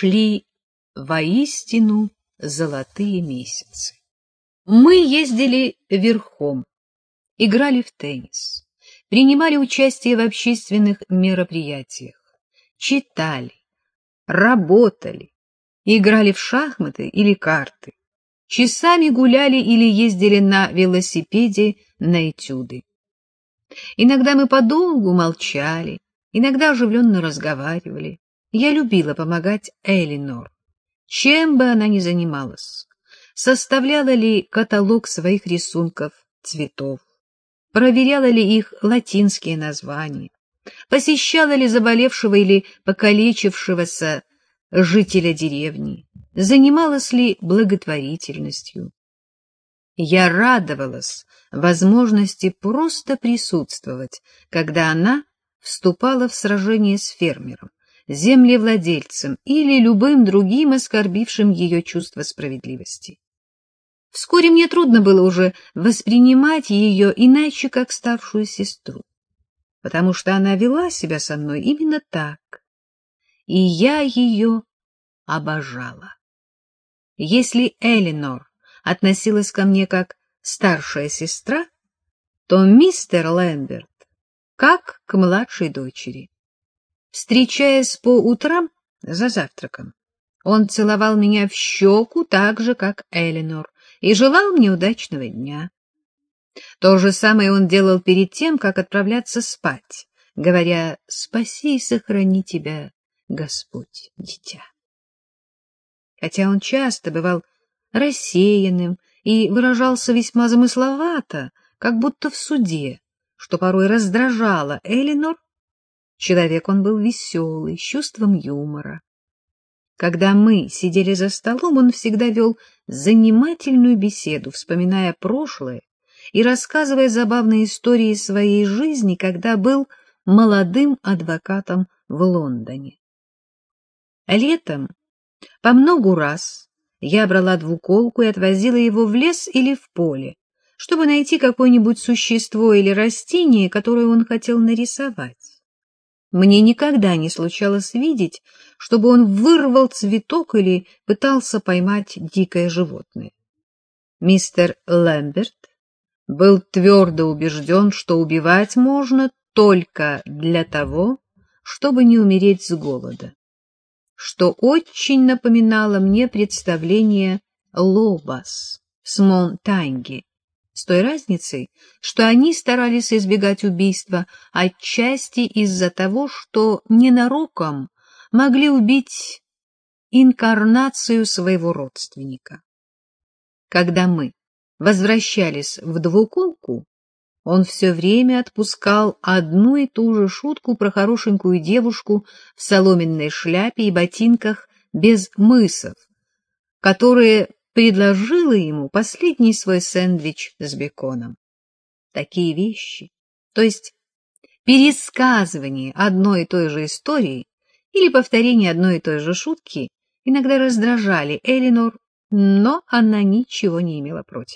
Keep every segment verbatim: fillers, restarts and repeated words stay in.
шли воистину золотые месяцы. Мы ездили верхом, играли в теннис, принимали участие в общественных мероприятиях, читали, работали, играли в шахматы или карты, часами гуляли или ездили на велосипеде на этюды. Иногда мы подолгу молчали, иногда оживленно разговаривали. Я любила помогать Элинор, чем бы она ни занималась. Составляла ли каталог своих рисунков цветов, проверяла ли их латинские названия, посещала ли заболевшего или покалечившегося жителя деревни, занималась ли благотворительностью. Я радовалась возможности просто присутствовать, когда она вступала в сражение с фермером, землевладельцем или любым другим оскорбившим ее чувство справедливости. Вскоре мне трудно было уже воспринимать ее иначе, как старшую сестру, потому что она вела себя со мной именно так, и я ее обожала. Если Элинор относилась ко мне как старшая сестра, то мистер Лэмберт как к младшей дочери. Встречаясь по утрам за завтраком, он целовал меня в щеку так же, как Элинор, и желал мне удачного дня. То же самое он делал перед тем, как отправляться спать, говоря: «Спаси и сохрани тебя, Господь, дитя». Хотя он часто бывал рассеянным и выражался весьма замысловато, как будто в суде, что порой раздражало Элинор, человек он был веселый, с чувством юмора. Когда мы сидели за столом, он всегда вел занимательную беседу, вспоминая прошлое и рассказывая забавные истории своей жизни, когда был молодым адвокатом в Лондоне. Летом по многу раз я брала двуколку и отвозила его в лес или в поле, чтобы найти какое-нибудь существо или растение, которое он хотел нарисовать. Мне никогда не случалось видеть, чтобы он вырвал цветок или пытался поймать дикое животное. Мистер Лэмберт был твердо убежден, что убивать можно только для того, чтобы не умереть с голода, что очень напоминало мне представление Лобас в Смонтанье, с той разницей, что они старались избегать убийства отчасти из-за того, что ненароком могли убить инкарнацию своего родственника. Когда мы возвращались в двуколку, он все время отпускал одну и ту же шутку про хорошенькую девушку в соломенной шляпе и ботинках без мысов, которые предложила ему последний свой сэндвич с беконом. Такие вещи, то есть пересказывание одной и той же истории или повторение одной и той же шутки, иногда раздражали Элинор, но она ничего не имела против.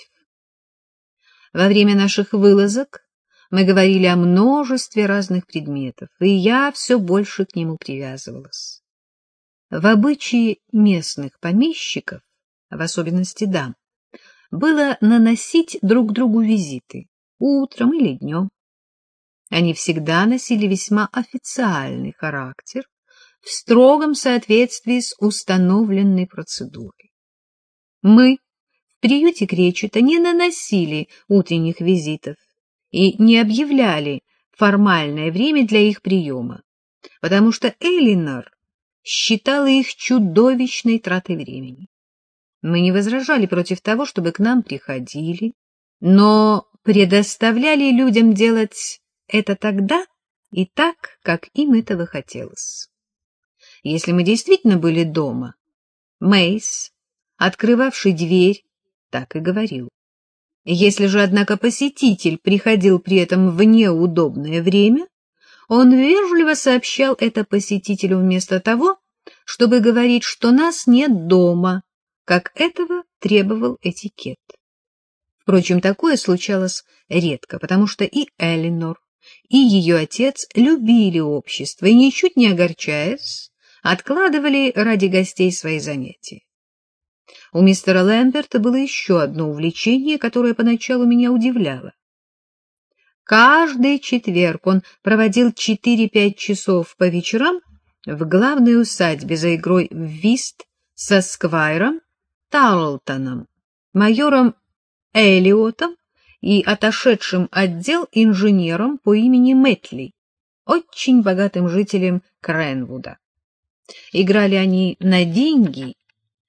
Во время наших вылазок мы говорили о множестве разных предметов, и я все больше к нему привязывалась. В обычае местных помещиков, в особенности дам, было наносить друг другу визиты утром или днем. Они всегда носили весьма официальный характер в строгом соответствии с установленной процедурой. Мы в приюте Кречета не наносили утренних визитов и не объявляли формальное время для их приема, потому что Элинор считала их чудовищной тратой времени. Мы не возражали против того, чтобы к нам приходили, но предоставляли людям делать это тогда и так, как им этого хотелось. Если мы действительно были дома, Мейс, открывавший дверь, так и говорил. Если же, однако, посетитель приходил при этом в неудобное время, он вежливо сообщал это посетителю вместо того, чтобы говорить, что нас нет дома, как этого требовал этикет. Впрочем, такое случалось редко, потому что и Элинор, и ее отец любили общество, и, ничуть не огорчаясь, откладывали ради гостей свои занятия. У мистера Лэмберта было еще одно увлечение, которое поначалу меня удивляло. Каждый четверг он проводил четыре-пять часов по вечерам в главной усадьбе за игрой в вист со сквайром Тарлтоном, майором Эллиотом и отошедшим отдел инженером по имени Мэтли, очень богатым жителем Кренвуда. Играли они на деньги,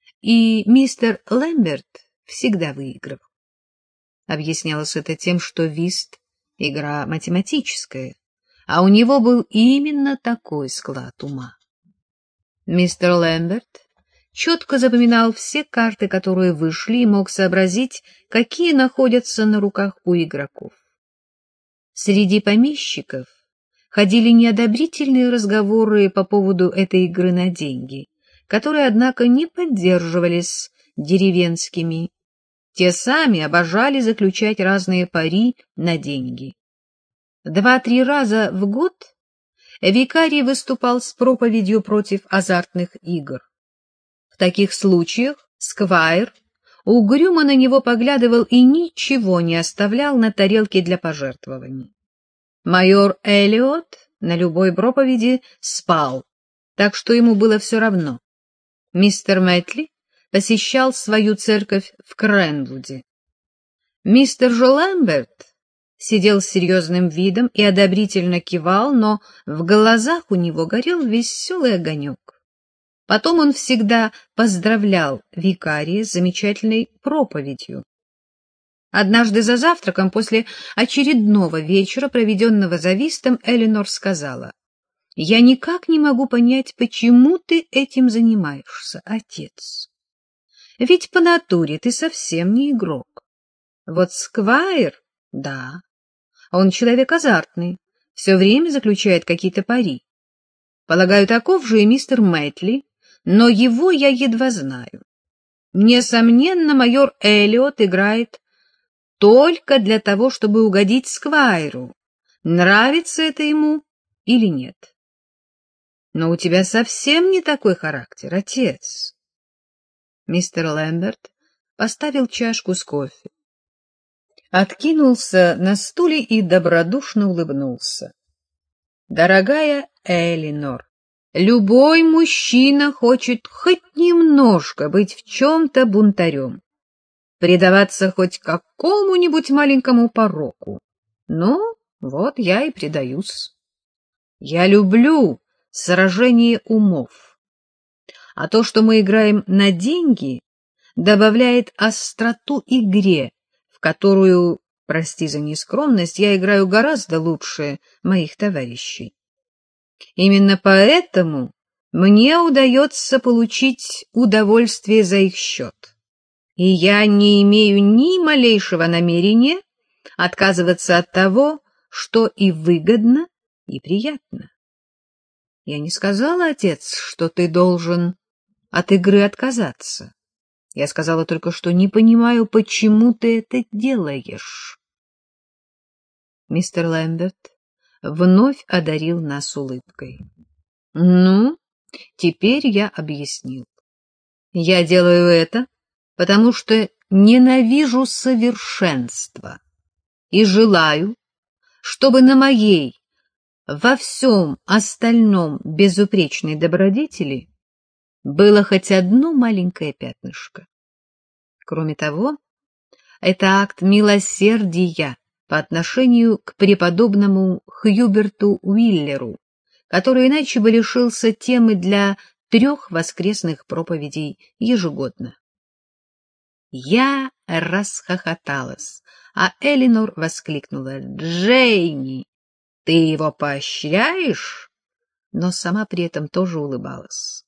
и мистер Лэмберт всегда выигрывал. Объяснялось это тем, что вист — игра математическая, а у него был именно такой склад ума. Мистер Лэмберт четко запоминал все карты, которые вышли, и мог сообразить, какие находятся на руках у игроков. Среди помещиков ходили неодобрительные разговоры по поводу этой игры на деньги, которые, однако, не поддерживались деревенскими. Те сами обожали заключать разные пари на деньги. Два-три раза в год викарий выступал с проповедью против азартных игр. В таких случаях сквайр угрюмо на него поглядывал и ничего не оставлял на тарелке для пожертвований. Майор Эллиот на любой проповеди спал, так что ему было все равно. Мистер Мэтли посещал свою церковь в Кренвуде. Мистер Джо Лэмберт сидел с серьезным видом и одобрительно кивал, но в глазах у него горел веселый огонек. Потом он всегда поздравлял викария с замечательной проповедью. Однажды за завтраком, после очередного вечера, проведенного за вистом, Элинор сказала: «Я никак не могу понять, почему ты этим занимаешься, отец. Ведь по натуре ты совсем не игрок. Вот сквайр, да, он человек азартный, все время заключает какие-то пари. Полагаю, таков же и мистер Мэтли, но его я едва знаю. Несомненно, майор Эллиот играет только для того, чтобы угодить сквайру, нравится это ему или нет. Но у тебя совсем не такой характер, отец». Мистер Лэмберт поставил чашку с кофе, откинулся на стуле и добродушно улыбнулся. «Дорогая Элинор, любой мужчина хочет хоть немножко быть в чем-то бунтарем, предаваться хоть какому-нибудь маленькому пороку. Ну, вот я и предаюсь. Я люблю сражение умов. А то, что мы играем на деньги, добавляет остроту игре, в которую, прости за нескромность, я играю гораздо лучше моих товарищей. Именно поэтому мне удается получить удовольствие за их счет. И я не имею ни малейшего намерения отказываться от того, что и выгодно, и приятно. Я не сказала, отец, что ты должен от игры отказаться. Я сказала только, что не понимаю, почему ты это делаешь. Мистер Лэмберт вновь одарил нас улыбкой. Ну, теперь я объяснил. Я делаю это, потому что ненавижу совершенство и желаю, чтобы на моей во всем остальном безупречной добродетели было хоть одно маленькое пятнышко. Кроме того, это акт милосердия по отношению к преподобному Хьюберту Уиллеру, который иначе бы лишился темы для трех воскресных проповедей ежегодно. Я расхохоталась, а Элинор воскликнула: «Джейни, ты его поощряешь?» Но сама при этом тоже улыбалась.